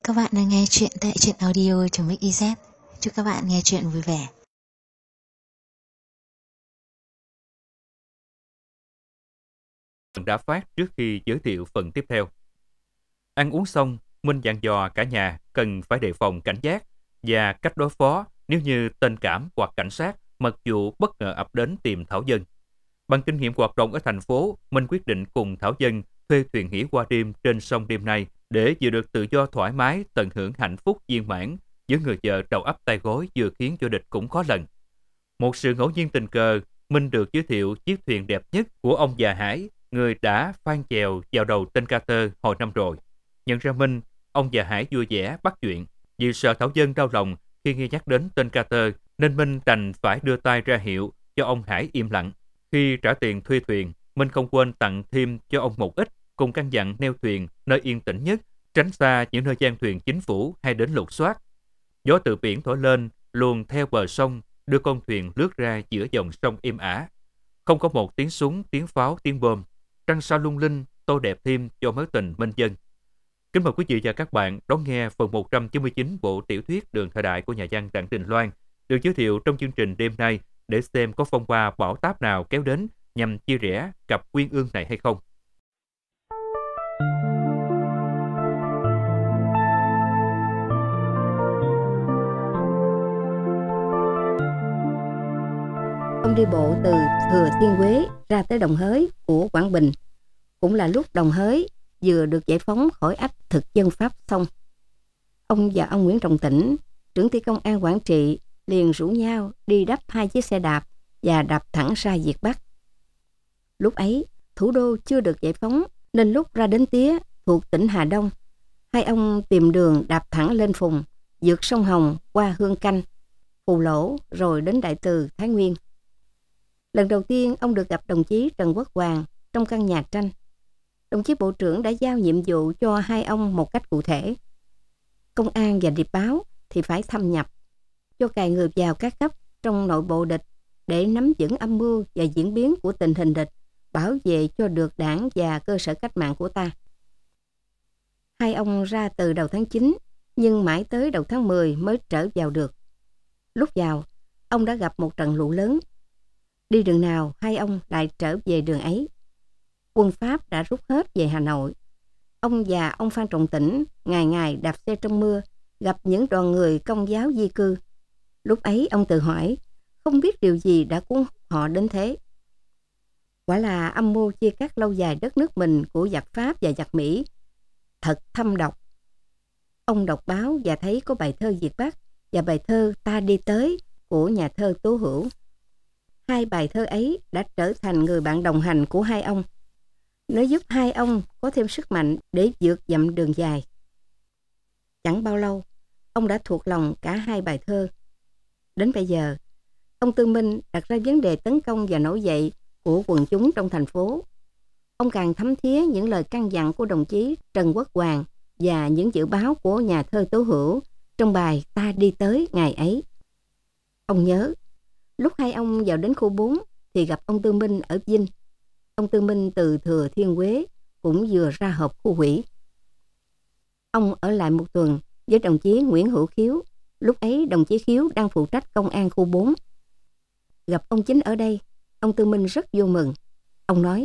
Các bạn đang nghe chuyện tại truyện audio.mix.iz. Chúc các bạn nghe chuyện vui vẻ. Đã phát trước khi giới thiệu phần tiếp theo. Ăn uống xong, Minh dặn dò cả nhà cần phải đề phòng cảnh giác và cách đối phó nếu như tên cảm hoặc cảnh sát mặc dù bất ngờ ập đến tìm Thảo Dân. Bằng kinh nghiệm hoạt động ở thành phố, Minh quyết định cùng Thảo Dân thuê thuyền hỉ qua đêm trên sông đêm nay để vừa được tự do thoải mái tận hưởng hạnh phúc viên mãn với người vợ đầu ấp tay gối vừa khiến cho địch cũng khó lần. Một sự ngẫu nhiên tình cờ, Minh được giới thiệu chiếc thuyền đẹp nhất của ông già Hải, người đã phang chèo vào đầu tên Carter hồi năm rồi. Nhận ra Minh, ông già Hải vui vẻ bắt chuyện. Vì sợ Thảo Dân đau lòng khi nghe nhắc đến tên Carter, nên Minh đành phải đưa tay ra hiệu cho ông Hải im lặng. Khi trả tiền thuê thuyền, Minh không quên tặng thêm cho ông một ít, cùng căn dặn neo thuyền nơi yên tĩnh nhất, tránh xa những nơi gian thuyền chính phủ hay đến lục soát. Gió từ biển thổi lên, luồn theo bờ sông, đưa con thuyền lướt ra giữa dòng sông êm ả. Không có một tiếng súng, tiếng pháo, tiếng bom. Trăng sao lung linh, tô đẹp thêm cho mối tình Minh Dân. Kính mời quý vị và các bạn đón nghe phần 199 bộ tiểu thuyết Đường Thời Đại của nhà văn Đặng Đình Loan, được giới thiệu trong chương trình đêm nay để xem có phong ba bão táp nào kéo đến nhằm chia rẽ cặp uyên ương này hay không. Ông đi bộ từ Thừa Thiên Huế ra tới Đồng Hới của Quảng Bình, cũng là lúc Đồng Hới vừa được giải phóng khỏi ách thực dân Pháp xong. Ông và ông Nguyễn Trọng Tĩnh, trưởng ty công an Quảng Trị, liền rủ nhau đi đắp 2 chiếc xe đạp và đạp thẳng ra Việt Bắc. Lúc ấy, thủ đô chưa được giải phóng, nên lúc ra đến Tía thuộc tỉnh Hà Đông, hai ông tìm đường đạp thẳng lên Phùng, vượt sông Hồng qua Hương Canh, Phù Lỗ rồi đến Đại Từ, Thái Nguyên. Lần đầu tiên ông được gặp đồng chí Trần Quốc Hoàn trong căn nhà tranh. Đồng chí bộ trưởng đã giao nhiệm vụ cho hai ông một cách cụ thể. Công an và điệp báo thì phải thâm nhập, cho cài người vào các cấp trong nội bộ địch để nắm vững âm mưu và diễn biến của tình hình địch, bảo vệ cho được đảng và cơ sở cách mạng của ta. Hai ông ra từ đầu tháng 9, nhưng mãi tới đầu tháng 10 mới trở vào được. Lúc vào, ông đã gặp một trận lũ lớn. Đi đường nào hai ông lại trở về đường ấy. Quân Pháp đã rút hết về Hà Nội. Ông và ông Phan Trọng Tĩnh ngày ngày đạp xe trong mưa, gặp những đoàn người Công giáo di cư. Lúc ấy ông tự hỏi, không biết điều gì đã cuốn hút họ đến thế. Quả là âm mưu chia cắt lâu dài đất nước mình của giặc Pháp và giặc Mỹ thật thâm độc. Ông đọc báo và thấy có bài thơ Việt Bắc và bài thơ Ta Đi Tới của nhà thơ Tố Hữu. Hai bài thơ ấy đã trở thành người bạn đồng hành của hai ông. Nó giúp hai ông có thêm sức mạnh để vượt dặm đường dài. Chẳng bao lâu, ông đã thuộc lòng cả hai bài thơ. Đến bây giờ, ông Tư Minh đặt ra vấn đề tấn công và nổi dậy của quần chúng trong thành phố. Ông càng thấm thía những lời căn dặn của đồng chí Trần Quốc Hoàn và những dự báo của nhà thơ Tố Hữu trong bài Ta Đi Tới ngày ấy. Ông nhớ, lúc hai ông vào đến khu 4 thì gặp ông Tư Minh ở Vinh. Ông Tư Minh từ Thừa Thiên Huế cũng vừa ra họp khu ủy. Ông ở lại một tuần với đồng chí Nguyễn Hữu Khiếu. Lúc ấy đồng chí Khiếu đang phụ trách công an khu 4. Gặp ông Chính ở đây, ông Tư Minh rất vui mừng. Ông nói,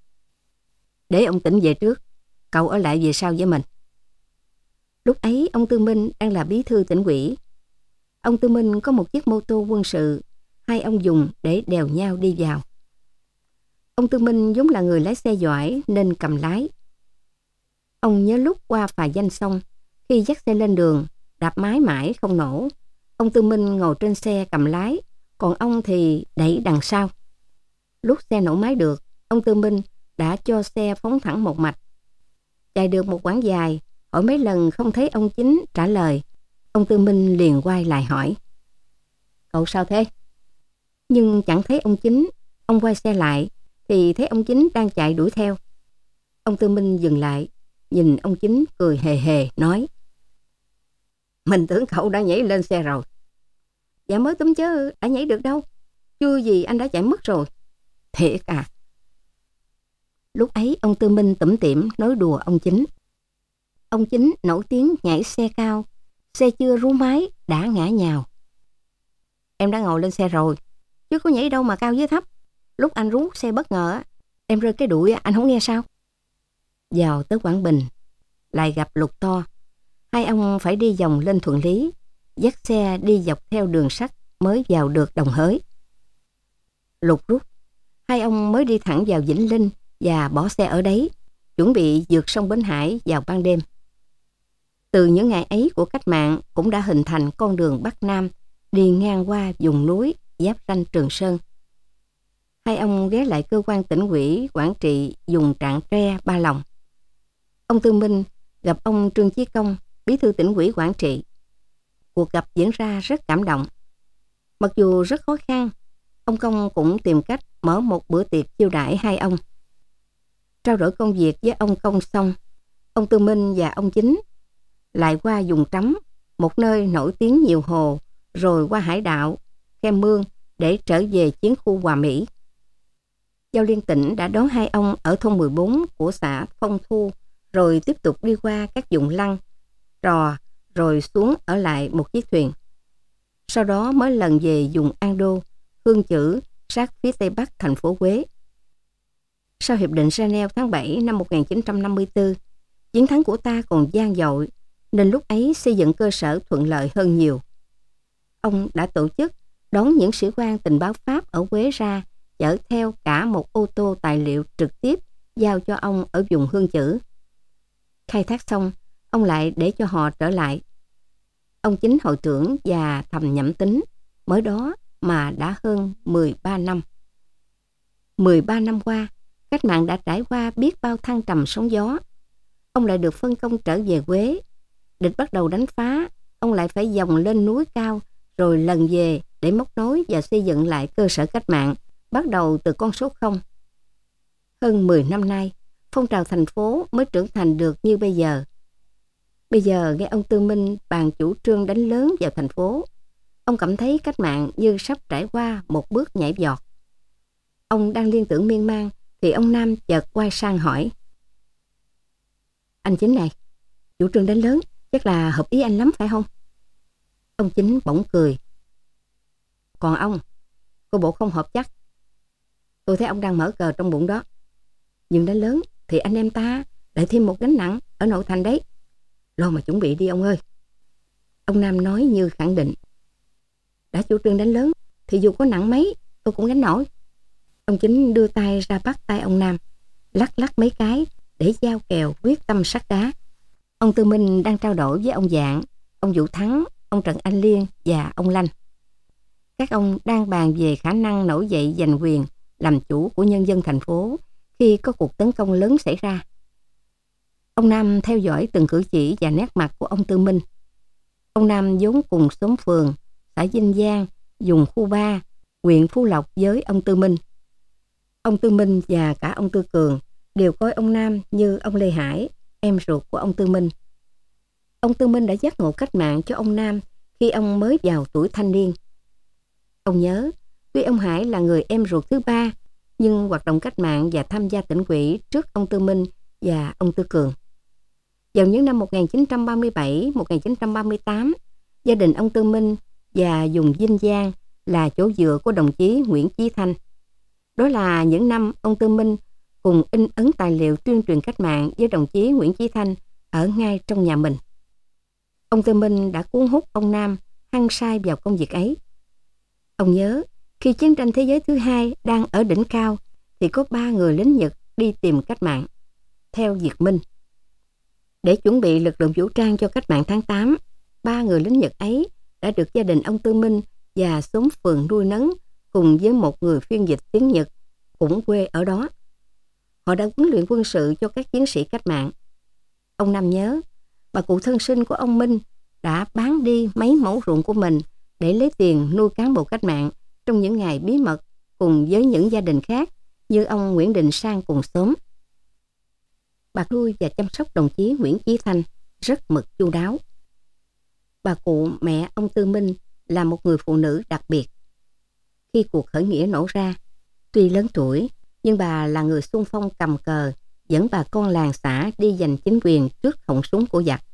để ông Tĩnh về trước, cậu ở lại về sau với mình. Lúc ấy ông Tư Minh đang là bí thư tỉnh ủy. Ông Tư Minh có một chiếc mô tô quân sự, hai ông dùng để đèo nhau đi vào. Ông Tư Minh vốn là người lái xe giỏi nên cầm lái. Ông nhớ lúc qua Phà Danh xong, khi dắt xe lên đường, đạp máy mãi không nổ. Ông Tư Minh ngồi trên xe cầm lái, còn ông thì đẩy đằng sau. Lúc xe nổ máy được, ông Tư Minh đã cho xe phóng thẳng một mạch. Chạy được một quãng dài, hỏi mấy lần không thấy ông Chính trả lời. Ông Tư Minh liền quay lại hỏi, cậu sao thế? Nhưng chẳng thấy ông Chính. Ông quay xe lại thì thấy ông Chính đang chạy đuổi theo. Ông Tư Minh dừng lại, nhìn ông Chính cười hề hề nói, mình tưởng cậu đã nhảy lên xe rồi. Dạ mới túm chứ đã nhảy được đâu, chưa gì anh đã chạy mất rồi. Thiệt à? Lúc ấy ông Tư Minh tủm tỉm nói đùa ông Chính. ông Chính nổi tiếng nhảy xe cao, xe chưa rú máy đã ngã nhào. Em đã ngồi lên xe rồi, chứ có nhảy đâu mà cao với thấp. Lúc anh rú xe bất ngờ, em rơi cái đuổi, anh không nghe sao? Vào tới Quảng Bình, lại gặp Lục to. Hai ông phải đi vòng lên Thuận Lý, dắt xe đi dọc theo đường sắt mới vào được Đồng Hới. Lục rút, hai ông mới đi thẳng vào Vĩnh Linh và bỏ xe ở đấy, chuẩn bị vượt sông Bến Hải vào ban đêm. Từ những ngày ấy của cách mạng cũng đã hình thành con đường Bắc Nam đi ngang qua vùng núi giáp ranh Trường Sơn. Hai ông ghé lại cơ quan tỉnh ủy Quảng Trị vùng Trảng Tre, Ba Lòng. Ông Tư Minh gặp ông Trương Chí Công, bí thư tỉnh ủy Quảng Trị. Cuộc gặp diễn ra rất cảm động. Mặc dù rất khó khăn, ông Công cũng tìm cách mở một bữa tiệc chiêu đãi hai ông. Trao đổi công việc với ông Công xong, ông Tư Minh và ông Chính lại qua vùng Trắm, một nơi nổi tiếng nhiều hồ, rồi qua Hải Đạo, Khe Mương để trở về chiến khu Hòa Mỹ. Giao liên tỉnh đã đón hai ông ở thôn 14 của xã Phong Thu, rồi tiếp tục đi qua các vùng Lăng, Trò, rồi xuống ở lại một chiếc thuyền. Sau đó mới lần về vùng An Đô, Hương Chữ, sát phía tây bắc thành phố Huế. Sau Hiệp định Geneva tháng 7 năm 1954, chiến thắng của ta còn vang dội, nên lúc ấy xây dựng cơ sở thuận lợi hơn nhiều. Ông đã tổ chức đón những sĩ quan tình báo Pháp ở Huế ra, chở theo cả một ô tô tài liệu trực tiếp giao cho ông ở vùng Hương Chữ. Khai thác xong, ông lại để cho họ trở lại. Ông Chính hội trưởng và thầm nhẩm tính, mới đó mà đã hơn 13 năm. 13 năm qua, cách mạng đã trải qua biết bao thăng trầm sóng gió. Ông lại được phân công trở về Huế. Địch bắt đầu đánh phá, ông lại phải vòng lên núi cao, rồi lần về để móc nối và xây dựng lại cơ sở cách mạng, bắt đầu từ con số 0. Hơn 10 năm nay, phong trào thành phố mới trưởng thành được như bây giờ. Bây giờ nghe ông Tư Minh bàn chủ trương đánh lớn vào thành phố, ông cảm thấy cách mạng như sắp trải qua một bước nhảy vọt. Ông đang liên tưởng miên man, thì ông Nam chợt quay sang hỏi: Anh Chính này, chủ trương đánh lớn chắc là hợp ý anh lắm phải không? Ông Chính bỗng cười: Còn ông, cô bộ không hợp chắc. Tôi thấy ông đang mở cờ trong bụng đó. Nhưng đánh lớn thì anh em ta lại thêm một gánh nặng ở nội thành đấy. Lo mà chuẩn bị đi ông ơi. Ông Nam nói như khẳng định: Đã chủ trương đánh lớn thì dù có nặng mấy tôi cũng gánh nổi. Ông Chính đưa tay ra bắt tay ông Nam, lắc lắc mấy cái để giao kèo quyết tâm sắt đá. Ông Tư Minh đang trao đổi với ông Dạng, ông Vũ Thắng, ông Trần Anh Liên và ông Lanh. Các ông đang bàn về khả năng nổi dậy giành quyền làm chủ của nhân dân thành phố khi có cuộc tấn công lớn xảy ra. Ông Nam theo dõi từng cử chỉ và nét mặt của ông Tư Minh. Ông Nam vốn cùng xóm phường, xã Vinh Giang, vùng khu 3, huyện Phú Lộc với ông Tư Minh. Ông Tư Minh và cả ông Tư Cường đều coi ông Nam như ông Lê Hải, em ruột của ông Tư Minh. Ông Tư Minh đã giác ngộ cách mạng cho ông Nam khi ông mới vào tuổi thanh niên. Ông nhớ, tuy ông Hải là người em ruột thứ 3, nhưng hoạt động cách mạng và tham gia tỉnh ủy trước ông Tư Minh và ông Tư Cường. Vào những năm 1937-1938, gia đình ông Tư Minh và vùng Vinh Giang là chỗ dựa của đồng chí Nguyễn Chí Thanh. Đó là những năm ông Tư Minh cùng in ấn tài liệu tuyên truyền cách mạng với đồng chí Nguyễn Chí Thanh ở ngay trong nhà mình. Ông Tư Minh đã cuốn hút ông Nam hăng say vào công việc ấy. Ông nhớ, khi chiến tranh thế giới thứ 2 đang ở đỉnh cao, thì có 3 người lính Nhật đi tìm cách mạng, theo Việt Minh. Để chuẩn bị lực lượng vũ trang cho cách mạng tháng 8, 3 người lính Nhật ấy đã được gia đình ông Tư Minh và xóm phường nuôi nấng cùng với một người phiên dịch tiếng Nhật cũng quê ở đó. Họ đã huấn luyện quân sự cho các chiến sĩ cách mạng. Ông Nam nhớ, bà cụ thân sinh của ông Minh đã bán đi mấy mẫu ruộng của mình để lấy tiền nuôi cán bộ cách mạng trong những ngày bí mật cùng với những gia đình khác như ông Nguyễn Đình Sang cùng xóm. Bà nuôi và chăm sóc đồng chí Nguyễn Chí Thanh rất mực chu đáo. Bà cụ mẹ ông Tư Minh là một người phụ nữ đặc biệt. Khi cuộc khởi nghĩa nổ ra, tuy lớn tuổi nhưng bà là người xung phong cầm cờ dẫn bà con làng xã đi giành chính quyền trước họng súng của giặc.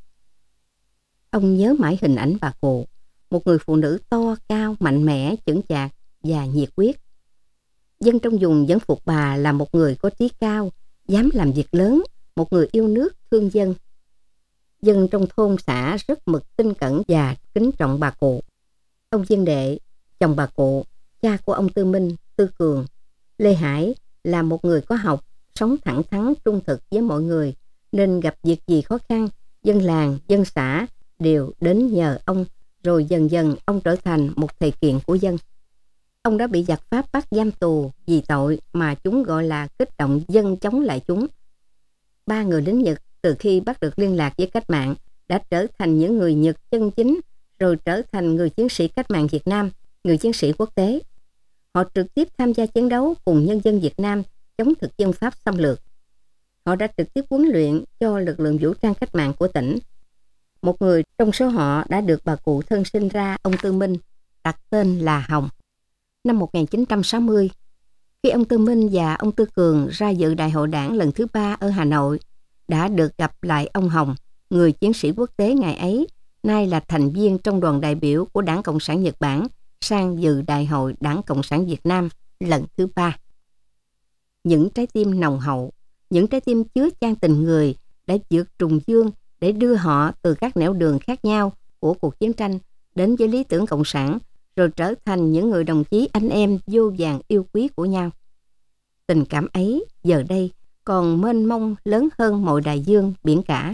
Ông nhớ mãi hình ảnh bà cụ, một người phụ nữ to cao, mạnh mẽ, chững chạc và nhiệt huyết. Dân trong vùng vẫn phục bà là một người có trí cao, dám làm việc lớn, một người yêu nước, thương dân. Dân trong thôn xã rất mực tin cẩn và kính trọng bà cụ. Ông Dân Đệ, chồng bà cụ, cha của ông Tư Minh, Tư Cường, Lê Hải là một người có học, sống thẳng thắn, trung thực với mọi người, nên gặp việc gì khó khăn, dân làng, dân xã đều đến nhờ ông, rồi dần dần ông trở thành một thầy kiện của dân. Ông đã bị giặc Pháp bắt giam tù vì tội mà chúng gọi là kích động dân chống lại chúng. 3 người lính Nhật từ khi bắt được liên lạc với cách mạng đã trở thành những người Nhật chân chính, rồi trở thành người chiến sĩ cách mạng Việt Nam, người chiến sĩ quốc tế. Họ trực tiếp tham gia chiến đấu cùng nhân dân Việt Nam chống thực dân Pháp xâm lược. Họ đã trực tiếp huấn luyện cho lực lượng vũ trang cách mạng của tỉnh. Một người trong số họ đã được bà cụ thân sinh ra, ông Tư Minh, đặt tên là Hồng. Năm 1960, khi ông Tư Minh và ông Tư Cường ra dự đại hội đảng lần thứ 3 ở Hà Nội, đã được gặp lại ông Hồng, người chiến sĩ quốc tế ngày ấy, nay là thành viên trong đoàn đại biểu của Đảng Cộng sản Nhật Bản sang dự đại hội Đảng Cộng sản Việt Nam lần thứ 3. Những trái tim nồng hậu, những trái tim chứa chan tình người đã vượt trùng dương để đưa họ từ các nẻo đường khác nhau của cuộc chiến tranh đến với lý tưởng cộng sản, rồi trở thành những người đồng chí anh em vô vàn yêu quý của nhau. Tình cảm ấy giờ đây còn mênh mông lớn hơn mọi đại dương biển cả.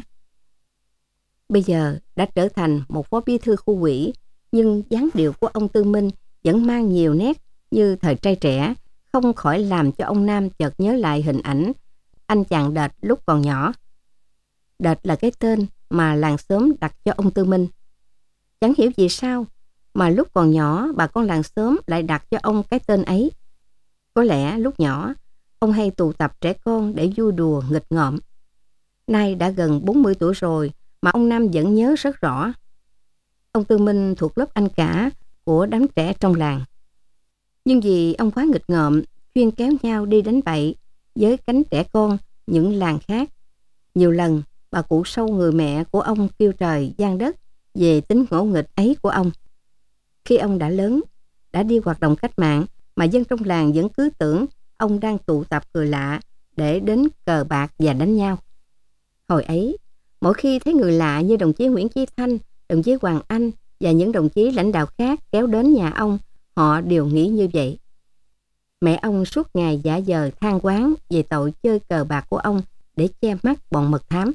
Bây giờ đã trở thành một phó bí thư khu ủy, nhưng dáng điệu của ông Tư Minh vẫn mang nhiều nét như thời trai trẻ, không khỏi làm cho ông Nam chợt nhớ lại hình ảnh anh chàng Đệt lúc còn nhỏ. Đệt là cái tên mà làng xóm đặt cho ông Tư Minh. Chẳng hiểu vì sao mà lúc còn nhỏ bà con làng xóm lại đặt cho ông cái tên ấy. Có lẽ lúc nhỏ ông hay tụ tập trẻ con để vui đùa nghịch ngợm. Nay đã gần 40 tuổi rồi mà ông Nam vẫn nhớ rất rõ. Ông Tư Minh thuộc lớp anh cả của đám trẻ trong làng. Nhưng vì ông quá nghịch ngợm, chuyên kéo nhau đi đánh bậy với cánh trẻ con những làng khác. Nhiều lần bà cụ Sâu, người mẹ của ông, kêu trời giang đất về tính ngỗ nghịch ấy của ông. Khi ông đã lớn, đã đi hoạt động cách mạng, mà dân trong làng vẫn cứ tưởng ông đang tụ tập người lạ để đến cờ bạc và đánh nhau. Hồi ấy, mỗi khi thấy người lạ như đồng chí Nguyễn Chí Thanh, đồng chí Hoàng Anh và những đồng chí lãnh đạo khác kéo đến nhà ông, họ đều nghĩ như vậy. Mẹ ông suốt ngày giả vờ than oán về tội chơi cờ bạc của ông để che mắt bọn mật thám.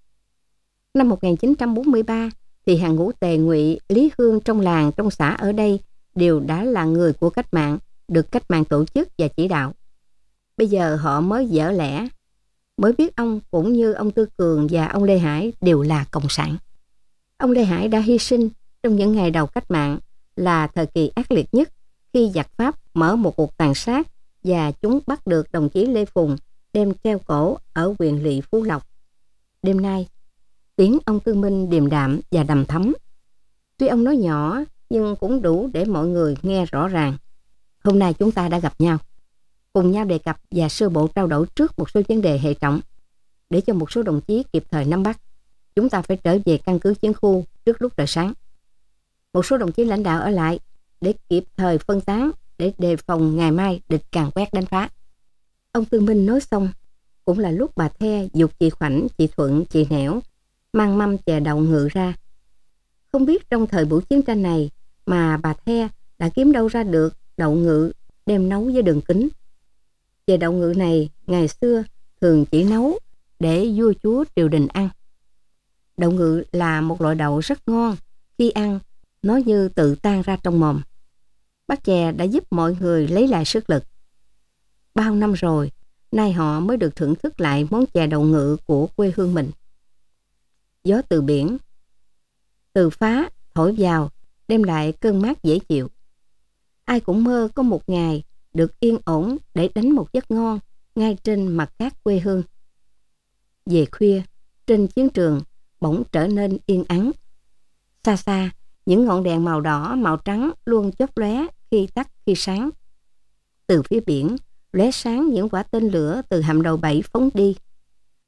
Năm 1943 thì hàng ngũ Tề, Ngụy, Lý Hương trong làng, trong xã ở đây đều đã là người của cách mạng, được cách mạng tổ chức và chỉ đạo. Bây giờ họ mới dở lẽ, mới biết ông cũng như ông Tư Cường và ông Lê Hải đều là cộng sản. Ông Lê Hải đã hy sinh trong những ngày đầu cách mạng, là thời kỳ ác liệt nhất, khi giặc Pháp mở một cuộc tàn sát và chúng bắt được đồng chí Lê Phùng đem treo cổ ở huyện lỵ Phú Lộc. Đêm nay, tiếng ông Tư Minh điềm đạm và đằm thắm. Tuy ông nói nhỏ nhưng cũng đủ để mọi người nghe rõ ràng. Hôm nay chúng ta đã gặp nhau, cùng nhau đề cập và sơ bộ trao đổi trước một số vấn đề hệ trọng, để cho một số đồng chí kịp thời nắm bắt. Chúng ta phải trở về căn cứ chiến khu trước lúc trời sáng. Một số đồng chí lãnh đạo ở lại để kịp thời phân tán, để đề phòng ngày mai địch càn quét đánh phá. Ông Tư Minh nói xong, cũng là lúc bà The giục chị Khoảnh, chị Thuận, chị Nẻo mang mâm chè đậu ngự ra. Không biết trong thời buổi chiến tranh này mà bà The đã kiếm đâu ra được đậu ngự đem nấu với đường kính. Chè đậu ngự này ngày xưa thường chỉ nấu để vua chúa triều đình ăn. Đậu ngự là một loại đậu rất ngon, khi ăn nó như tự tan ra trong mồm. Bát chè đã giúp mọi người lấy lại sức lực. Bao năm rồi, nay họ mới được thưởng thức lại món chè đậu ngự của quê hương mình. Gió từ biển, từ phá thổi vào, đem lại cơn mát dễ chịu. Ai cũng mơ có một ngày được yên ổn để đánh một giấc ngon ngay trên mặt cát quê hương. Về khuya, trên chiến trường bỗng trở nên yên ắng. Xa xa, những ngọn đèn màu đỏ, màu trắng luôn chớp lóe khi tắt khi sáng. Từ phía biển, lóe sáng những quả tên lửa từ hạm đầu 7 phóng đi.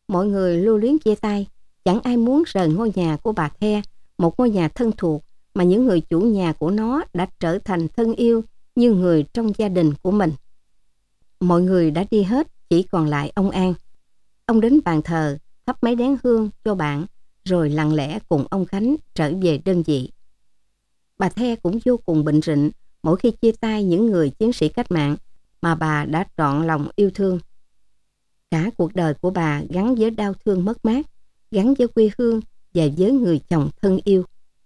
mọi người lưu luyến chia tay. Chẳng ai muốn rời ngôi nhà của bà The, một ngôi nhà thân thuộc mà những người chủ nhà của nó đã trở thành thân yêu như người trong gia đình của mình. Mọi người đã đi hết, chỉ còn lại ông An. Ông đến bàn thờ, thắp mấy nén hương cho bạn, rồi lặng lẽ cùng ông Khánh trở về đơn vị. Bà The cũng vô cùng bệnh rịnh mỗi khi chia tay những người chiến sĩ cách mạng mà bà đã trọn lòng yêu thương. Cả cuộc đời của bà gắn với đau thương mất mát, gắn với quê hương và với người chồng thân yêu.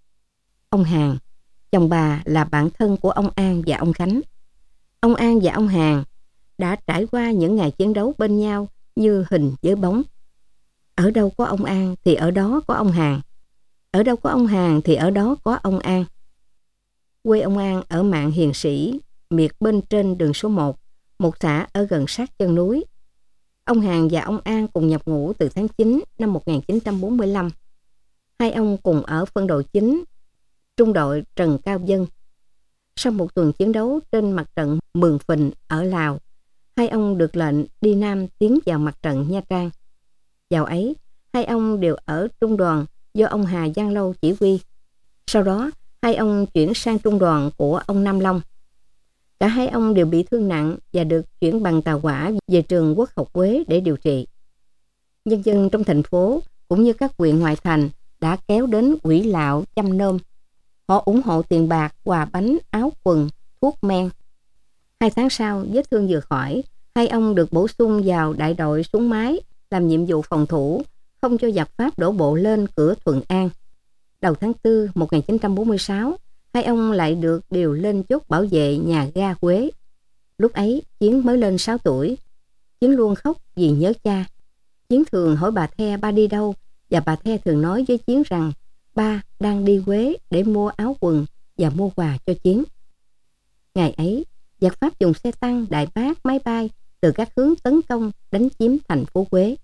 Ông Hàn, chồng bà, là bạn thân của ông An và ông Khánh. Ông An và ông Hàn đã trải qua những ngày chiến đấu bên nhau như hình với bóng. Ở đâu có ông An thì ở đó có ông Hàn. Ở đâu có ông Hàn thì ở đó có ông An. Quê ông An ở Mạn Hiền Sĩ, miệt bên trên đường số 1, một xã ở gần sát chân núi. Ông Hàn và ông An cùng nhập ngũ từ tháng 9 năm 1945. Hai ông cùng ở phân đội 9, trung đội Trần Cao Dân. Sau một tuần chiến đấu trên mặt trận Mường Phình ở Lào, hai ông được lệnh đi Nam tiến vào mặt trận Nha Trang. Vào ấy, hai ông đều ở trung đoàn do ông Hà Giang Lâu chỉ huy. Sau đó, hai ông chuyển sang trung đoàn của ông Nam Long. Cả hai ông đều bị thương nặng và được chuyển bằng tàu hỏa về trường Quốc học Quế để điều trị. Nhân dân trong thành phố cũng như các huyện ngoại thành đã kéo đến quỹ lạo chăm nom. Họ ủng hộ tiền bạc, quà bánh, áo quần, thuốc men. 2 tháng sau, vết thương vừa khỏi, hai ông được bổ sung vào đại đội súng máy làm nhiệm vụ phòng thủ, không cho giặc Pháp đổ bộ lên cửa Thuận An. Đầu tháng 4 1946, hai ông lại được điều lên chốt bảo vệ nhà ga Quế. Lúc ấy, Chiến mới lên 6 tuổi. Chiến luôn khóc vì nhớ cha. Chiến thường hỏi bà The ba đi đâu, và bà The thường nói với Chiến rằng ba đang đi Quế để mua áo quần và mua quà cho Chiến. Ngày ấy, giặc Pháp dùng xe tăng, đại bác, máy bay từ các hướng tấn công đánh chiếm thành phố Quế.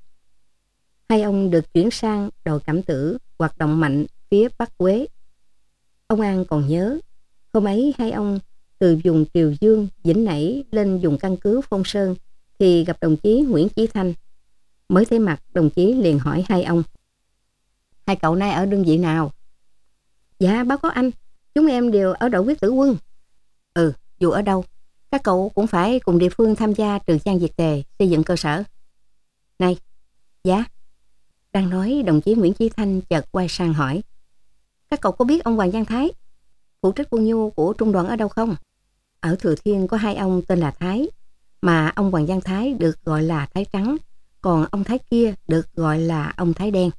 Hai ông được chuyển sang đội Cảm Tử, hoạt động mạnh phía Bắc Quế. Ông An còn nhớ, hôm ấy hai ông từ vùng Triều Dương, Vĩnh Nảy lên vùng căn cứ Phong Sơn thì gặp đồng chí Nguyễn Chí Thanh. Mới thấy mặt, đồng chí liền hỏi hai ông: hai cậu nay ở đơn vị nào? Dạ báo cáo anh, chúng em đều ở đội Quyết Tử Quân. Dù ở đâu, các cậu cũng phải cùng địa phương tham gia Trường Trang Diệt Tề, xây dựng cơ sở. Này, dạ. Đang nói, đồng chí Nguyễn Chí Thanh chợt quay sang hỏi: các cậu có biết ông Hoàng Văn Thái, phụ trách quân nhu của trung đoàn ở đâu không? Ở Thừa Thiên có hai ông tên là Thái, mà ông Hoàng Văn Thái được gọi là Thái Trắng, còn ông Thái kia được gọi là ông Thái Đen.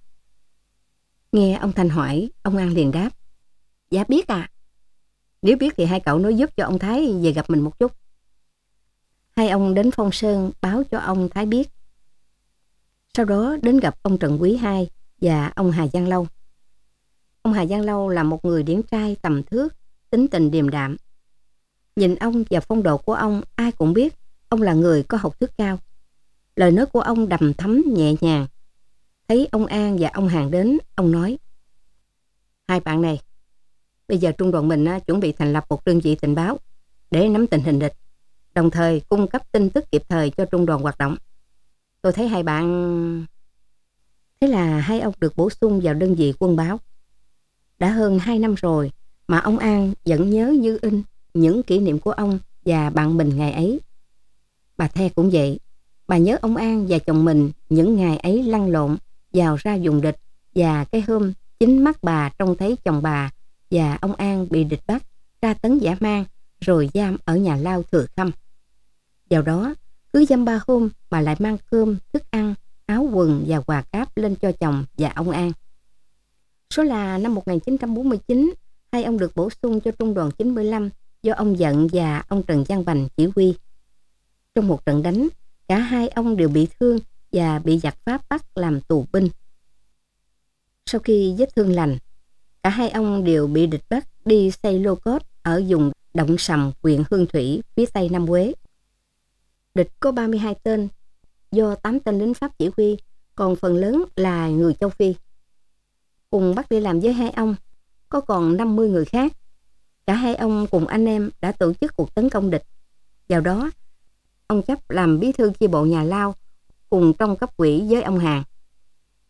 Nghe ông Thanh hỏi, ông An liền đáp: dạ biết à. Nếu biết thì hai cậu nói giúp cho ông Thái về gặp mình một chút. Hai ông đến Phong Sơn báo cho ông Thái biết. Sau đó đến gặp ông Trần Quý II và ông Hà Giang Lâu. Ông Hà Giang Lâu là một người điển trai tầm thước, tính tình điềm đạm. Nhìn ông và phong độ của ông, ai cũng biết ông là người có học thức cao. Lời nói của ông đầm thấm nhẹ nhàng. Thấy ông An và ông Hàn đến, ông nói: hai bạn này, bây giờ trung đoàn mình chuẩn bị thành lập một đơn vị tình báo để nắm tình hình địch, đồng thời cung cấp tin tức kịp thời cho trung đoàn hoạt động. Tôi thấy hai bạn... Thế là hai ông được bổ sung vào đơn vị quân báo. Đã hơn 2 năm rồi mà ông An vẫn nhớ như in những kỷ niệm của ông và bạn mình ngày ấy. Bà The cũng vậy. Bà nhớ ông An và chồng mình những ngày ấy lăn lộn vào ra vùng địch, và cái hôm chính mắt bà trông thấy chồng bà và ông An bị địch bắt, tra tấn dã man, rồi giam ở nhà lao Thừa Khâm. Vào đó, cứ dăm 3 hôm bà lại mang cơm, thức ăn, áo quần và quà cáp lên cho chồng và ông An. Số là năm 1949, hai ông được bổ sung cho trung đoàn 95 do ông Dận và ông Trần Văn Bành chỉ huy. Trong một trận đánh, cả hai ông đều bị thương và bị giặc Pháp bắt làm tù binh. Sau khi vết thương lành, cả hai ông đều bị địch bắt đi xây lô cốt ở vùng Động Sầm, huyện Hương Thủy, phía tây Nam Quế. Địch có 32 tên, do 8 tên lính Pháp chỉ huy, còn phần lớn là người châu Phi. Cùng bắt đi làm với hai ông có còn 50 người khác. Cả hai ông cùng anh em đã tổ chức cuộc tấn công địch. Vào đó, ông Chấp làm bí thư chi bộ nhà Lao cùng trong cấp quỹ với ông Hàn.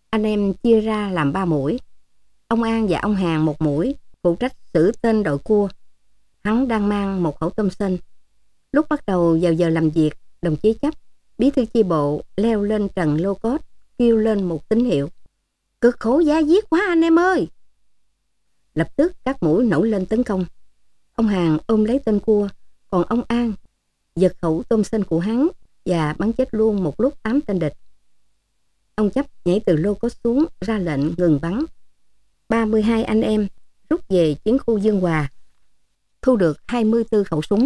Anh em chia ra làm 3 mũi. Ông An và ông Hàn một mũi, phụ trách xử tên đội cua. Hắn đang mang một khẩu tôm sên. Lúc bắt đầu vào giờ làm việc, đồng chí Chấp, bí thư chi bộ, leo lên trần lô cốt, kêu lên một tín hiệu. Cực khổ giá giết quá anh em ơi! Lập tức các mũi nổi lên tấn công. Ông Hàn ôm lấy tên cua, còn ông An giật khẩu tôm sên của hắn và bắn chết luôn một lúc 8 tên địch. Ông Chấp nhảy từ lô cốt xuống, ra lệnh ngừng bắn. 32 anh em rút về chiến khu Dương Hòa, thu được 24 khẩu súng.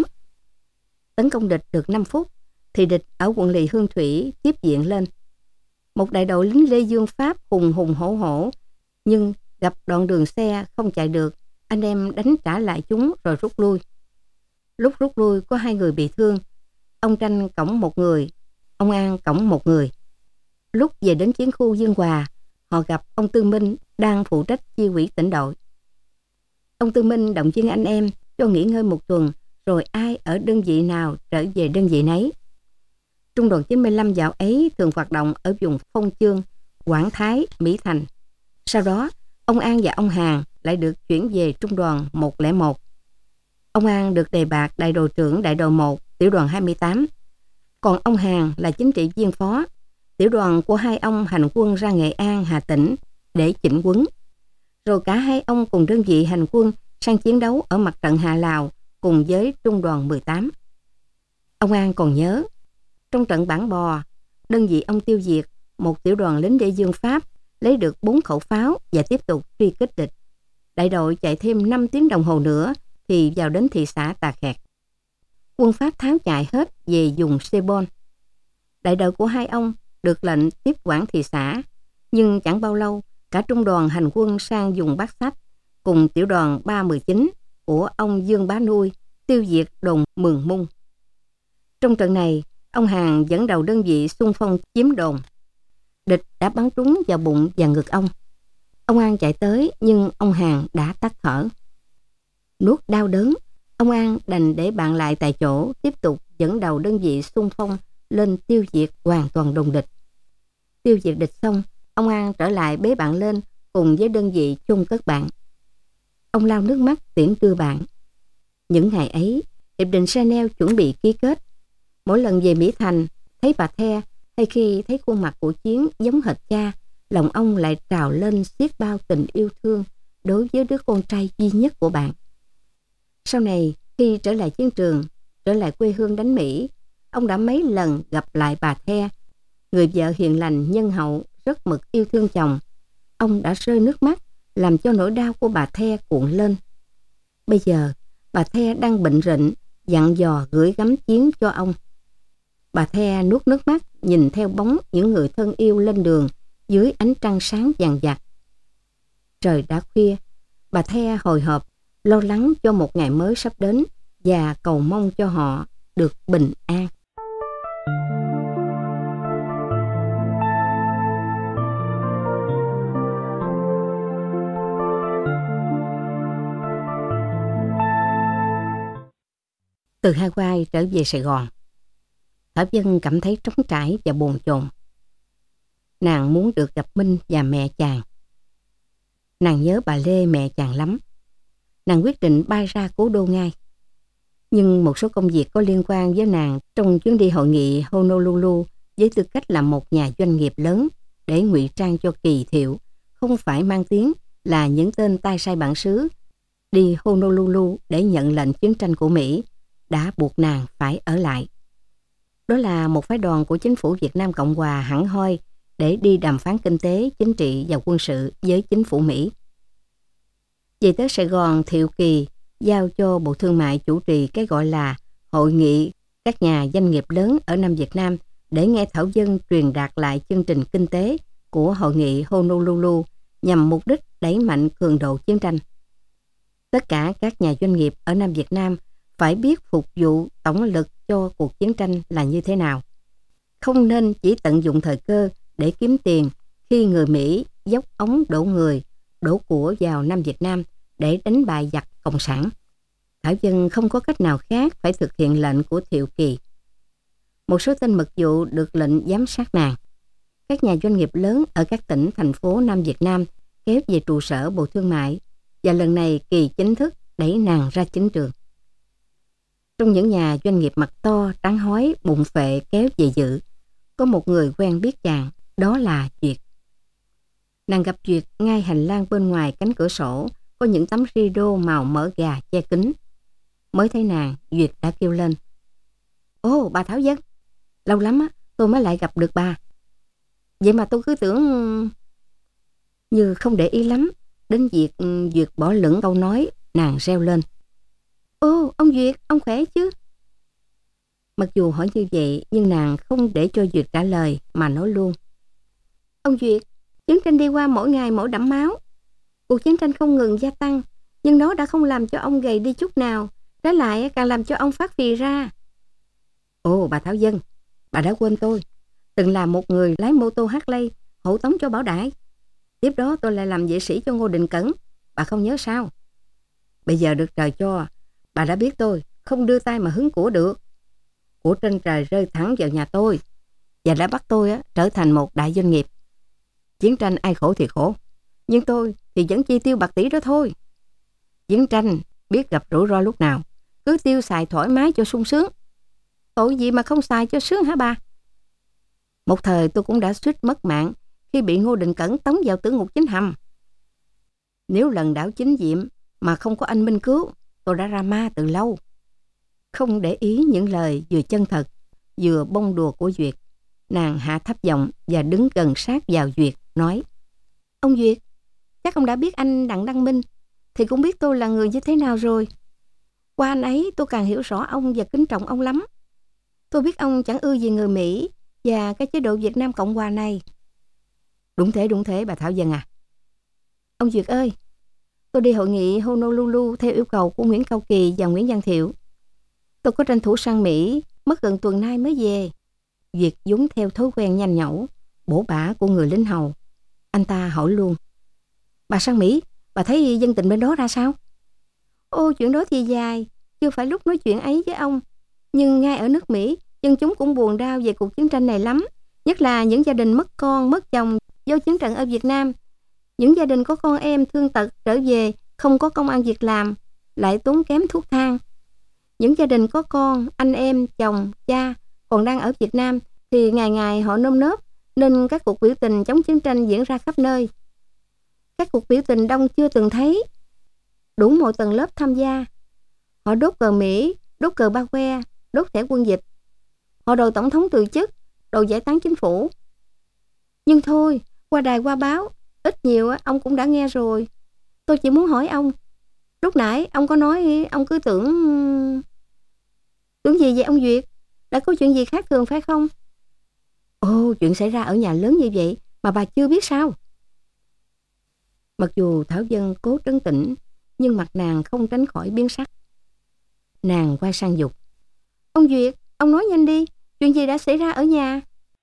Tấn công địch được 5 phút thì địch ở quận lỵ Hương Thủy tiếp viện lên. Một đại đội lính Lê Dương Pháp hùng hùng hổ hổ, nhưng gặp đoạn đường xe không chạy được, anh em đánh trả lại chúng rồi rút lui. Lúc rút lui có 2 người bị thương, ông Tranh cõng 1 người, ông An cõng 1 người. Lúc về đến chiến khu Dương Hòa, họ gặp ông Tư Minh đang phụ trách chi ủy tỉnh đội. Ông Tư Minh động viên anh em cho nghỉ ngơi 1 tuần, rồi ai ở đơn vị nào trở về đơn vị nấy. Trung đoàn 95 dạo ấy thường hoạt động ở vùng Phong Chương, Quảng Thái, Mỹ Thành. Sau đó, ông An và ông Hàn lại được chuyển về Trung đoàn 101. Ông An được đề bạt đại đội trưởng đại đội 1, tiểu đoàn 28. Còn ông Hàn là chính trị viên phó. Tiểu đoàn của hai ông hành quân ra Nghệ An, Hà Tĩnh để chỉnh huấn. Rồi cả hai ông cùng đơn vị hành quân sang chiến đấu ở mặt trận Hạ Lào cùng với Trung đoàn 18. Ông An còn nhớ, trong trận Bản Bò, đơn vị ông tiêu diệt một tiểu đoàn lính Lê Dương Pháp, lấy được 4 khẩu pháo và tiếp tục truy kích địch. Đại đội chạy thêm 5 tiếng đồng hồ nữa thì vào đến thị xã Tà Khẹt. Quân Pháp tháo chạy hết về vùng Sebon. Đại đội của hai ông được lệnh tiếp quản thị xã, nhưng chẳng bao lâu cả trung đoàn hành quân sang vùng Bát Sách cùng tiểu đoàn 319 của ông Dương Bá Nuôi tiêu diệt đồn Mường Mung. Trong trận này, ông Hàn dẫn đầu đơn vị xung phong chiếm đồn. Địch đã bắn trúng vào bụng và ngực ông. Ông An chạy tới nhưng ông Hàn đã tắt thở. Nuốt đau đớn, ông An đành để bạn lại tại chỗ tiếp tục dẫn đầu đơn vị xung phong lên tiêu diệt hoàn toàn đồn địch. Tiêu diệt địch xong, ông An trở lại bế bạn lên cùng với đơn vị chôn cất bạn. Ông lau nước mắt tiễn đưa bạn. Những ngày ấy, hiệp định Geneva chuẩn bị ký kết. Mỗi lần về Mỹ Thành, thấy bà The hay khi thấy khuôn mặt của Chiến giống hệt cha, lòng ông lại trào lên xiết bao tình yêu thương đối với đứa con trai duy nhất của bạn. Sau này, khi trở lại chiến trường, trở lại quê hương đánh Mỹ, ông đã mấy lần gặp lại bà The, người vợ hiền lành, nhân hậu, rất mực yêu thương chồng. Ông đã rơi nước mắt, làm cho nỗi đau của bà The cuộn lên. Bây giờ, bà The đang bệnh rịnh, dặn dò gửi gắm Chiến cho ông. Bà The nuốt nước mắt, nhìn theo bóng những người thân yêu lên đường dưới ánh trăng sáng vàng vặt. Trời đã khuya, bà The hồi hộp, lo lắng cho một ngày mới sắp đến và cầu mong cho họ được bình an. Từ Hawaii trở về Sài Gòn, Thảo Vân cảm thấy trống trải và bồn chồn. Nàng muốn được gặp Minh và mẹ chàng. Nàng nhớ bà Lê mẹ chàng lắm. Nàng quyết định bay ra cố đô ngay. Nhưng một số công việc có liên quan với nàng trong chuyến đi hội nghị Honolulu với tư cách là một nhà doanh nghiệp lớn để ngụy trang cho kỳ thiệu, không phải mang tiếng là những tên tay sai bản xứ đi Honolulu để nhận lệnh chiến tranh của Mỹ, đã buộc nàng phải ở lại. Đó là một phái đoàn của chính phủ Việt Nam Cộng Hòa hẳn hoi để đi đàm phán kinh tế, chính trị và quân sự với chính phủ Mỹ. Về tới Sài Gòn, Thiệu Kỳ giao cho Bộ Thương mại chủ trì cái gọi là hội nghị các nhà doanh nghiệp lớn ở Nam Việt Nam để nghe Thảo Vân truyền đạt lại chương trình kinh tế của hội nghị Honolulu nhằm mục đích đẩy mạnh cường độ chiến tranh. Tất cả các nhà doanh nghiệp ở Nam Việt Nam phải biết phục vụ tổng lực cho cuộc chiến tranh là như thế nào. Không nên chỉ tận dụng thời cơ để kiếm tiền khi người Mỹ dốc ống đổ người, đổ của vào Nam Việt Nam để đánh bại giặc Cộng sản. Thảo Vân không có cách nào khác phải thực hiện lệnh của Thiệu Kỳ. Một số tên mật vụ được lệnh giám sát nàng. các nhà doanh nghiệp lớn ở các tỉnh, thành phố Nam Việt Nam kéo về trụ sở Bộ Thương mại, và lần này Kỳ chính thức đẩy nàng ra chính trường. Trong những nhà doanh nghiệp mặt to, trắng hói, bụng phệ kéo về dự, có một người quen biết chàng, đó là Duyệt. Nàng gặp Duyệt ngay hành lang bên ngoài cánh cửa sổ, có những tấm rideau màu mỡ gà che kín. Mới thấy nàng, Duyệt đã kêu lên: "Ồ, bà Thảo Dân, lâu lắm á, tôi mới lại gặp được bà. Vậy mà tôi cứ tưởng..." Như không để ý lắm đến việc Duyệt bỏ lửng câu nói, nàng reo lên: "Ô, ông Duyệt, ông khỏe chứ?" Mặc dù hỏi như vậy, nhưng nàng không để cho Duyệt trả lời mà nói luôn: "Ông Duyệt, chiến tranh đi qua mỗi ngày mỗi đẫm máu. Cuộc chiến tranh không ngừng gia tăng, nhưng nó đã không làm cho ông gầy đi chút nào, trái lại càng làm cho ông phát phì ra." "Ồ, bà Thảo Dân, bà đã quên tôi. Từng là một người lái mô tô Harley hộ tống cho Bảo Đại. Tiếp đó tôi lại làm vệ sĩ cho Ngô Đình Cẩn. Bà không nhớ sao? Bây giờ được trời cho, bà đã biết tôi không đưa tay mà hứng của được. Của trên trời rơi thẳng vào nhà tôi và đã bắt tôi trở thành một đại doanh nghiệp. Chiến tranh ai khổ thì khổ, nhưng tôi thì vẫn chi tiêu bạc tỷ đó thôi. Chiến tranh biết gặp rủi ro lúc nào, cứ tiêu xài thoải mái cho sung sướng. Tội gì mà không xài cho sướng hả bà? Một thời tôi cũng đã suýt mất mạng khi bị Ngô Đình Cẩn tống vào tử ngục chính hầm. Nếu lần đảo chính Diệm mà không có anh Minh cứu, tôi đã ra ma từ lâu." Không để ý những lời vừa chân thật vừa bông đùa của Duyệt, nàng hạ thấp giọng và đứng gần sát vào Duyệt, nói: "Ông Duyệt, chắc ông đã biết anh Đặng Đăng Minh thì cũng biết tôi là người như thế nào rồi. Qua anh ấy tôi càng hiểu rõ ông và kính trọng ông lắm. Tôi biết ông chẳng ưa gì người Mỹ và cái chế độ Việt Nam Cộng Hòa này." Đúng thế bà Thảo Dân à. "Ông Duyệt ơi, tôi đi hội nghị Honolulu theo yêu cầu của Nguyễn Cao Kỳ và Nguyễn Văn Thiệu. Tôi có tranh thủ sang Mỹ, mất gần tuần nay mới về." Duyệt vốn theo thói quen nhanh nhẩu, bổ bả của người lính hầu. Anh ta hỏi luôn: "Bà sang Mỹ, bà thấy dân tình bên đó ra sao?" "Ô, chuyện đó thì dài, chưa phải lúc nói chuyện ấy với ông. Nhưng ngay ở nước Mỹ, dân chúng cũng buồn đau về cuộc chiến tranh này lắm. Nhất là những gia đình mất con, mất chồng do chiến trận ở Việt Nam. Những gia đình có con em thương tật trở về, không có công ăn việc làm, lại tốn kém thuốc thang. Những gia đình có con, anh em, chồng, cha còn đang ở Việt Nam thì ngày ngày họ nơm nớp, nên các cuộc biểu tình chống chiến tranh diễn ra khắp nơi. Các cuộc biểu tình đông chưa từng thấy, đủ mọi tầng lớp tham gia. Họ đốt cờ Mỹ, đốt cờ ba que, đốt thẻ quân dịch. Họ đòi tổng thống từ chức, đòi giải tán chính phủ. Nhưng thôi, qua đài qua báo, ít nhiều ông cũng đã nghe rồi. Tôi chỉ muốn hỏi ông, lúc nãy ông có nói ông cứ tưởng gì vậy ông Duyệt? Đã có chuyện gì khác thường phải không?" "Ồ, chuyện xảy ra ở nhà lớn như vậy mà bà chưa biết sao?" Mặc dù Thảo Dân cố trấn tĩnh, nhưng mặt nàng không tránh khỏi biến sắc. Nàng quay sang dục: "Ông Duyệt, ông nói nhanh đi, chuyện gì đã xảy ra ở nhà?"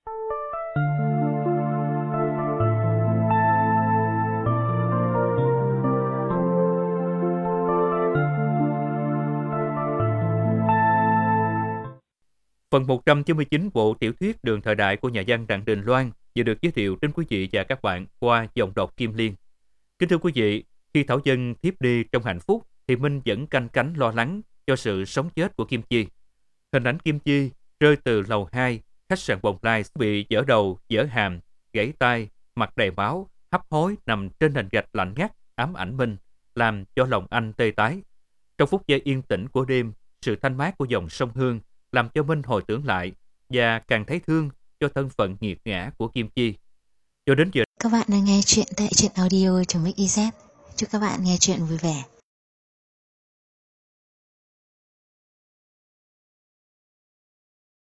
Phần 199 bộ tiểu thuyết Đường Thời Đại của nhà văn Đặng Đình Loan vừa được giới thiệu đến quý vị và các bạn qua giọng đọc Kim Liên. Kính thưa quý vị, khi Thảo Dân thiếp đi trong hạnh phúc thì Minh vẫn canh cánh lo lắng cho sự sống chết của Kim Chi. Hình ảnh Kim Chi rơi từ lầu 2 khách sạn Bồng Lai bị vỡ đầu, vỡ hàm, gãy tay, mặt đầy máu, hấp hối nằm trên nền gạch lạnh ngắt ám ảnh Minh, làm cho lòng anh tê tái. Trong phút giây yên tĩnh của đêm, sự thanh mát của dòng sông Hương làm cho Minh hồi tưởng lại và càng thấy thương cho thân phận nghiệt ngã của Kim Chi. Cho đến giờ, Các bạn đang nghe chuyện tại truyện audio.mix.iz. Chúc các bạn nghe chuyện vui vẻ.